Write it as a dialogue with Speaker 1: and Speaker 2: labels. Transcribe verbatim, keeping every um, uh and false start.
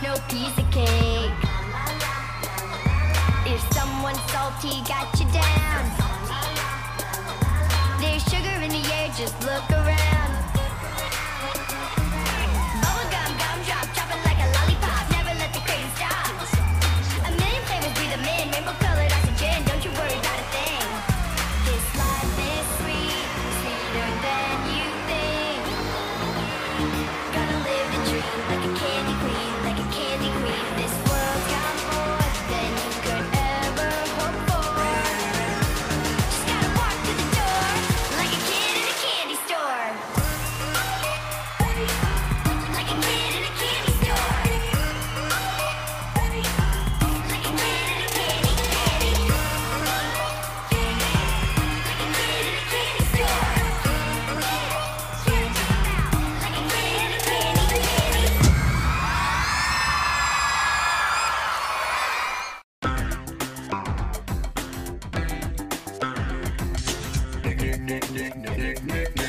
Speaker 1: no piece of cake. If someone salty got you down, there's sugar in the air, just look around. Bubblegum, gumdrop, chopping like a lollipop, never let the crazy stop. A million flavors, breathe them in, rainbow colored oxygen, don't you worry about a thing. This life is sweet, sweeter than you think. Gonna live the dream like a candy queen, like a candy queen. This world's got more than you could ever hope for. Just gotta walk through the door like a kid in a candy store. Like a kid in a candy store. Like a kid in a candy, candy. Like a kid in a candy store. Like a kid in a candy, candy.
Speaker 2: Nick, Nick, Nick, Nick, Nick, Nick,